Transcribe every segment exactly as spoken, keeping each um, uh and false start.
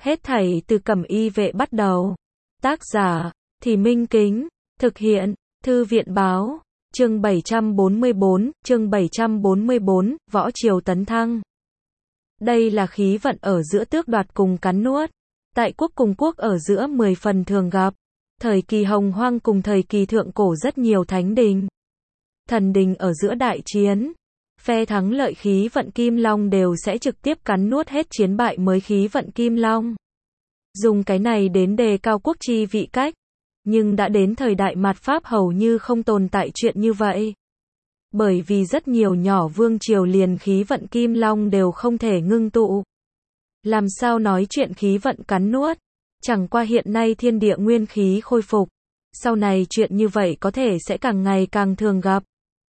Hết thảy từ Cẩm Y Vệ bắt đầu. Tác giả, Thì Minh Kính. Thực hiện, Thư viện Báo. Chương bảy trăm bốn mươi bốn, chương bảy trăm bốn mươi bốn, Võ Triều tấn thăng. Đây là khí vận ở giữa tước đoạt cùng cắn nuốt. Tại quốc cùng quốc ở giữa mười phần thường gặp. Thời kỳ hồng hoang cùng thời kỳ thượng cổ rất nhiều thánh đình, thần đình ở giữa đại chiến. Phe thắng lợi khí vận Kim Long đều sẽ trực tiếp cắn nuốt hết chiến bại mới khí vận Kim Long. Dùng cái này đến đề cao quốc chi vị cách. Nhưng đã đến thời đại mạt Pháp hầu như không tồn tại chuyện như vậy. Bởi vì rất nhiều nhỏ vương triều liền khí vận Kim Long đều không thể ngưng tụ. Làm sao nói chuyện khí vận cắn nuốt? Chẳng qua hiện nay thiên địa nguyên khí khôi phục. Sau này chuyện như vậy có thể sẽ càng ngày càng thường gặp.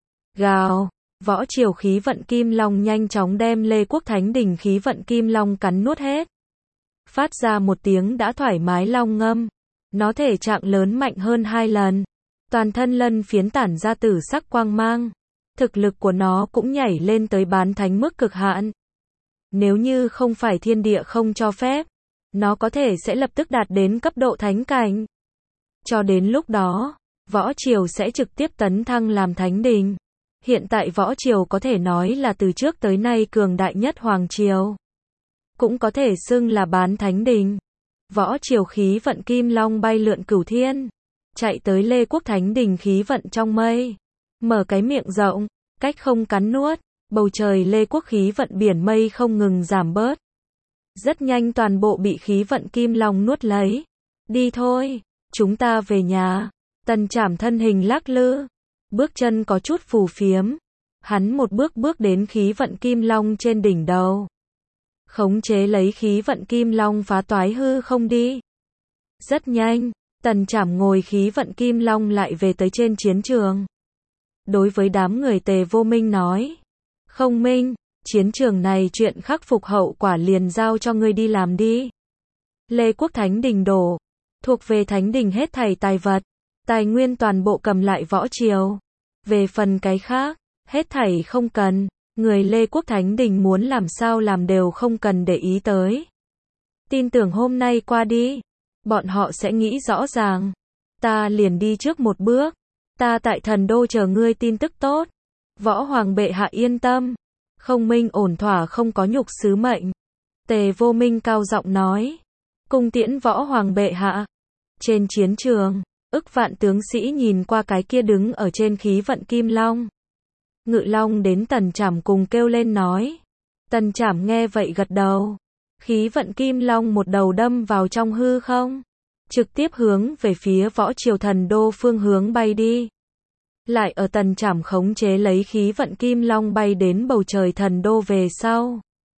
Gào, Võ Triều khí vận Kim Long nhanh chóng đem Lê Quốc Thánh Đình khí vận Kim Long cắn nuốt hết. Phát ra một tiếng đã thoải mái long ngâm. Nó thể trạng lớn mạnh hơn hai lần. Toàn thân lân phiến tản ra tử sắc quang mang. Thực lực của nó cũng nhảy lên tới bán thánh mức cực hạn. Nếu như không phải thiên địa không cho phép, nó có thể sẽ lập tức đạt đến cấp độ thánh cảnh. Cho đến lúc đó, Võ Triều sẽ trực tiếp tấn thăng làm thánh đình. Hiện tại Võ Triều có thể nói là từ trước tới nay cường đại nhất hoàng triều. Cũng có thể xưng là bán thánh đình. Võ Triều khí vận Kim Long bay lượn cửu thiên, chạy tới Lê Quốc Thánh Đình khí vận trong mây, mở cái miệng rộng, cách không cắn nuốt, bầu trời Lê Quốc khí vận biển mây không ngừng giảm bớt. Rất nhanh toàn bộ bị khí vận Kim Long nuốt lấy. Đi thôi, chúng ta về nhà. Tần Trảm thân hình lắc lư, bước chân có chút phù phiếm. Hắn một bước bước đến khí vận Kim Long trên đỉnh đầu. Khống chế lấy khí vận Kim Long phá toái hư không đi. Rất nhanh, Tần Trảm ngồi khí vận Kim Long lại về tới trên chiến trường. Đối với đám người Tề Vô Minh nói. Không Minh, chiến trường này chuyện khắc phục hậu quả liền giao cho ngươi đi làm đi. Lê Quốc Thánh Đình đổ. Thuộc về Thánh Đình hết thảy tài vật. Tài nguyên toàn bộ cầm lại Võ Triều. Về phần cái khác, hết thảy không cần. Người Lê Quốc Thánh Đình muốn làm sao làm đều không cần để ý tới. Tin tưởng hôm nay qua đi, bọn họ sẽ nghĩ rõ ràng. Ta liền đi trước một bước. Ta tại thần đô chờ ngươi tin tức tốt. Võ Hoàng bệ hạ yên tâm. Không Minh ổn thỏa không có nhục sứ mệnh. Tề Vô Minh cao giọng nói. Cung tiễn Võ Hoàng bệ hạ. Trên chiến trường, ức vạn tướng sĩ nhìn qua cái kia đứng ở trên khí vận Kim Long. Ngự Long đến Tần Trảm cùng kêu lên nói. Tần Trảm nghe vậy gật đầu. Khí vận Kim Long một đầu đâm vào trong hư không. Trực tiếp hướng về phía Võ Triều thần đô phương hướng bay đi. Lại ở Tần Trảm khống chế lấy khí vận Kim Long bay đến bầu trời thần đô về sau.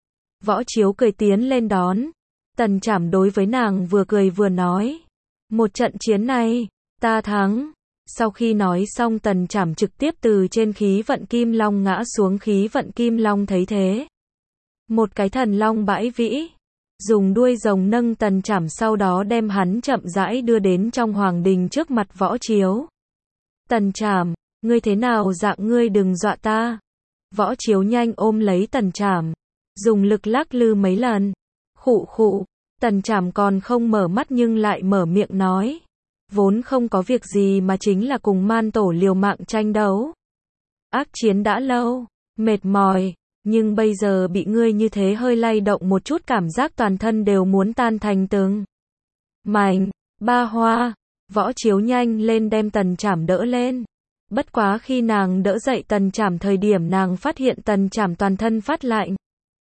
Võ Chiếu cười tiến lên đón. Tần Trảm đối với nàng vừa cười vừa nói. Một trận chiến này, ta thắng. Sau khi nói xong Tần Trảm trực tiếp từ trên khí vận Kim Long ngã xuống khí vận Kim Long thấy thế. Một cái thần long bãi vĩ. Dùng đuôi rồng nâng Tần Trảm sau đó đem hắn chậm rãi đưa đến trong hoàng đình trước mặt Võ Chiếu. Tần Trảm, ngươi thế nào dạng ngươi đừng dọa ta. Võ Chiếu nhanh ôm lấy Tần Trảm. Dùng lực lắc lư mấy lần. Khụ khụ. Tần Trảm còn không mở mắt nhưng lại mở miệng nói. Vốn không có việc gì mà chính là cùng man tổ liều mạng tranh đấu. Ác chiến đã lâu, mệt mỏi, nhưng bây giờ bị ngươi như thế hơi lay động một chút cảm giác toàn thân đều muốn tan thành từng mảnh. Ba hoa, Võ Chiếu nhanh lên đem Tần Trảm đỡ lên. Bất quá khi nàng đỡ dậy Tần Trảm thời điểm nàng phát hiện Tần Trảm toàn thân phát lạnh.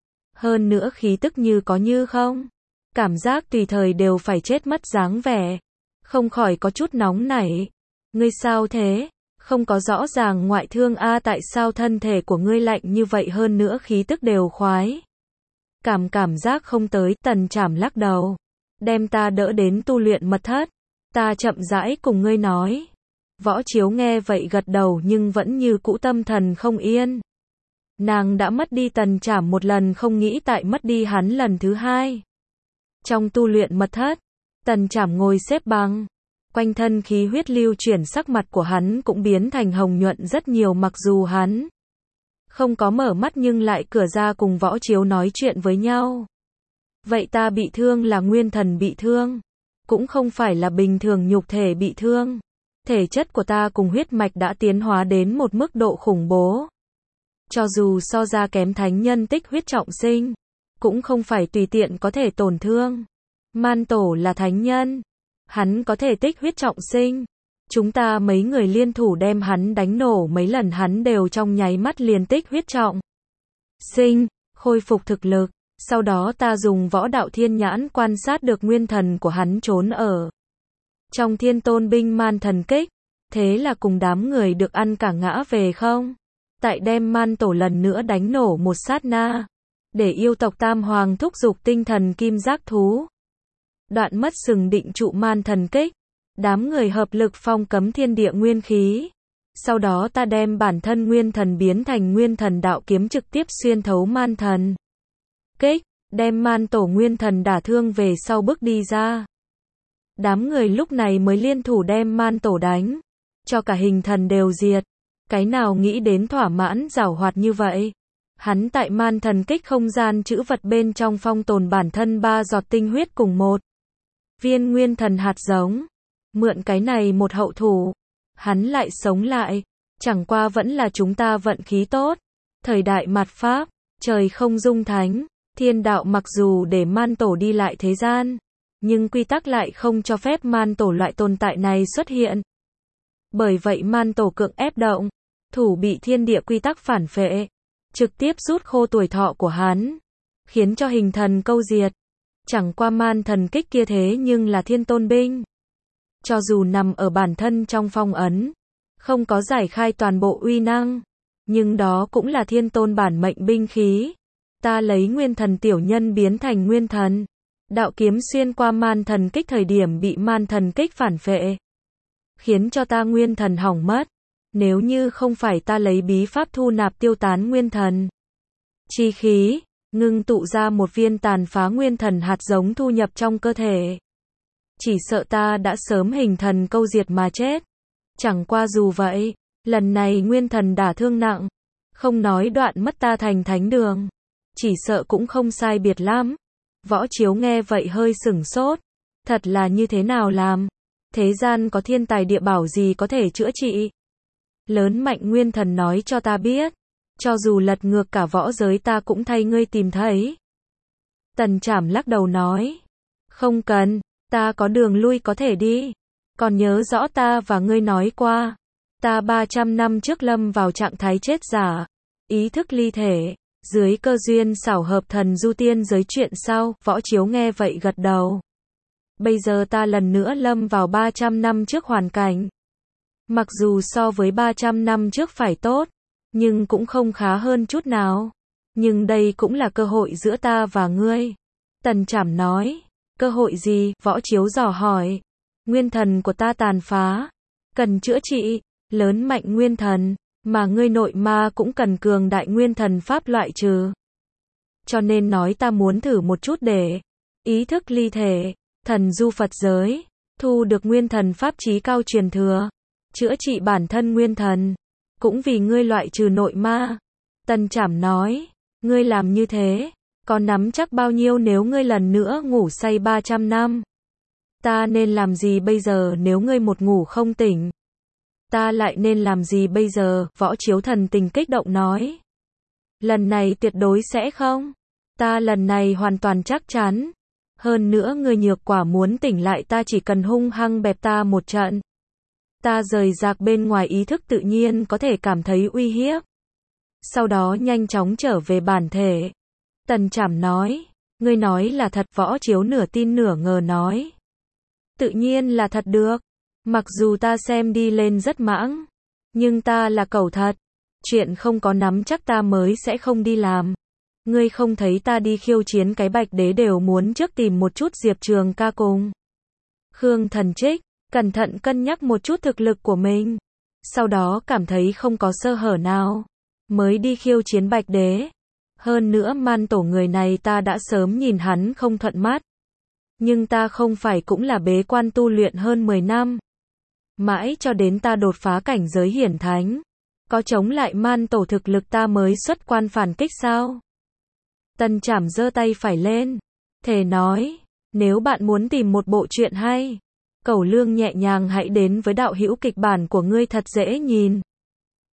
Hơn nữa khí tức như có như không. Cảm giác tùy thời đều phải chết mất dáng vẻ. Không khỏi có chút nóng nảy. Ngươi sao thế? Không có rõ ràng ngoại thương a à, tại sao thân thể của ngươi lạnh như vậy hơn nữa khí tức đều khoái. Cảm cảm giác không tới. Tần Trảm lắc đầu. Đem ta đỡ đến tu luyện mật thất. Ta chậm rãi cùng ngươi nói. Võ Chiếu nghe vậy gật đầu nhưng vẫn như cũ tâm thần không yên. Nàng đã mất đi Tần Trảm một lần không nghĩ tại mất đi hắn lần thứ hai. Trong tu luyện mật thất, Tần Trảm ngồi xếp bằng. Quanh thân khí huyết lưu chuyển sắc mặt của hắn cũng biến thành hồng nhuận rất nhiều mặc dù hắn không có mở mắt nhưng lại cửa ra cùng Võ Chiếu nói chuyện với nhau. Vậy ta bị thương là nguyên thần bị thương, cũng không phải là bình thường nhục thể bị thương. Thể chất của ta cùng huyết mạch đã tiến hóa đến một mức độ khủng bố. Cho dù so ra kém thánh nhân tích huyết trọng sinh, cũng không phải tùy tiện có thể tổn thương. Man Tổ là thánh nhân, hắn có thể tích huyết trọng sinh. Chúng ta mấy người liên thủ đem hắn đánh nổ mấy lần, hắn đều trong nháy mắt liền tích huyết trọng sinh, khôi phục thực lực. Sau đó ta dùng võ đạo thiên nhãn quan sát được nguyên thần của hắn trốn ở trong thiên tôn binh man thần kích. Thế là cùng đám người được ăn cả ngã về không. Tại đem Man Tổ lần nữa đánh nổ một sát na, để yêu tộc Tam Hoàng thúc giục tinh thần kim giác thú. Đoạn mất sừng định trụ man thần kích. Đám người hợp lực phong cấm thiên địa nguyên khí. Sau đó ta đem bản thân nguyên thần biến thành nguyên thần đạo kiếm trực tiếp xuyên thấu man thần kích, đem Man Tổ nguyên thần đả thương về sau bước đi ra. Đám người lúc này mới liên thủ đem Man Tổ đánh, cho cả hình thần đều diệt. Cái nào nghĩ đến thỏa mãn giảo hoạt như vậy. Hắn tại man thần kích không gian chữ vật bên trong phong tồn bản thân ba giọt tinh huyết cùng một viên nguyên thần hạt giống. Mượn cái này một hậu thủ, hắn lại sống lại. Chẳng qua vẫn là chúng ta vận khí tốt. Thời đại mạt Pháp, trời không dung thánh, thiên đạo mặc dù để Man Tổ đi lại thế gian, nhưng quy tắc lại không cho phép Man Tổ loại tồn tại này xuất hiện. Bởi vậy Man Tổ cưỡng ép động thủ bị thiên địa quy tắc phản phệ, trực tiếp rút khô tuổi thọ của hắn, khiến cho hình thần câu diệt. Chẳng qua man thần kích kia thế nhưng là thiên tôn binh. Cho dù nằm ở bản thân trong phong ấn, không có giải khai toàn bộ uy năng, nhưng đó cũng là thiên tôn bản mệnh binh khí. Ta lấy nguyên thần tiểu nhân biến thành nguyên thần. Đạo kiếm xuyên qua man thần kích thời điểm bị man thần kích phản phệ, khiến cho ta nguyên thần hỏng mất. Nếu như không phải ta lấy bí pháp thu nạp tiêu tán nguyên thần chi khí, ngưng tụ ra một viên tàn phá nguyên thần hạt giống thu nhập trong cơ thể, chỉ sợ ta đã sớm hình thần câu diệt mà chết. Chẳng qua dù vậy, lần này nguyên thần đả thương nặng, không nói đoạn mất ta thành thánh đường, chỉ sợ cũng không sai biệt lắm. Võ Chiếu nghe vậy hơi sửng sốt, thật là như thế nào làm? Thế gian có thiên tài địa bảo gì có thể chữa trị? Lớn mạnh nguyên thần nói cho ta biết, cho dù lật ngược cả võ giới ta cũng thay ngươi tìm thấy. Tần Trảm lắc đầu nói, không cần, ta có đường lui có thể đi. Còn nhớ rõ ta và ngươi nói qua, ta ba trăm năm trước lâm vào trạng thái chết giả, ý thức ly thể, dưới cơ duyên xảo hợp thần du tiên giới chuyện sau. Võ Chiếu nghe vậy gật đầu. Bây giờ ta lần nữa lâm vào ba trăm năm trước hoàn cảnh. Mặc dù so với ba trăm năm trước phải tốt, nhưng cũng không khá hơn chút nào. Nhưng đây cũng là cơ hội giữa ta và ngươi. Tần Trảm nói, cơ hội gì? Võ Chiếu dò hỏi. Nguyên thần của ta tàn phá, cần chữa trị, lớn mạnh nguyên thần, mà ngươi nội ma cũng cần cường đại nguyên thần pháp loại trừ. Cho nên nói ta muốn thử một chút để ý thức ly thể, thần du Phật giới, thu được nguyên thần pháp chí cao truyền thừa, chữa trị bản thân nguyên thần, cũng vì ngươi loại trừ nội ma. Tần Trảm nói, ngươi làm như thế, có nắm chắc bao nhiêu nếu ngươi lần nữa ngủ say ba trăm năm? Ta nên làm gì bây giờ nếu ngươi một ngủ không tỉnh? Ta lại nên làm gì bây giờ? Võ Chiếu thần tình kích động nói. Lần này tuyệt đối sẽ không. Ta lần này hoàn toàn chắc chắn. Hơn nữa ngươi nhược quả muốn tỉnh lại ta chỉ cần hung hăng bẹp ta một trận. Ta rời rạc bên ngoài ý thức tự nhiên có thể cảm thấy uy hiếp. Sau đó nhanh chóng trở về bản thể. Tần Trảm nói. Ngươi nói là thật? Võ Chiếu nửa tin nửa ngờ nói. Tự nhiên là thật được. Mặc dù ta xem đi lên rất mãng, nhưng ta là cẩu thật. Chuyện không có nắm chắc ta mới sẽ không đi làm. Ngươi không thấy ta đi khiêu chiến cái Bạch Đế đều muốn trước tìm một chút Diệp Trường Ca cùng Khương Thần Trích, cẩn thận cân nhắc một chút thực lực của mình. Sau đó cảm thấy không có sơ hở nào, mới đi khiêu chiến Bạch Đế. Hơn nữa Man Tổ người này ta đã sớm nhìn hắn không thuận mắt. Nhưng ta không phải cũng là bế quan tu luyện hơn mười năm. Mãi cho đến ta đột phá cảnh giới hiển thánh. Có chống lại Man Tổ thực lực ta mới xuất quan phản kích sao? Tần Trảm giơ tay phải lên. Thề nói, nếu bạn muốn tìm một bộ truyện hay, cẩu lương nhẹ nhàng hãy đến với đạo hữu kịch bản của ngươi thật dễ nhìn.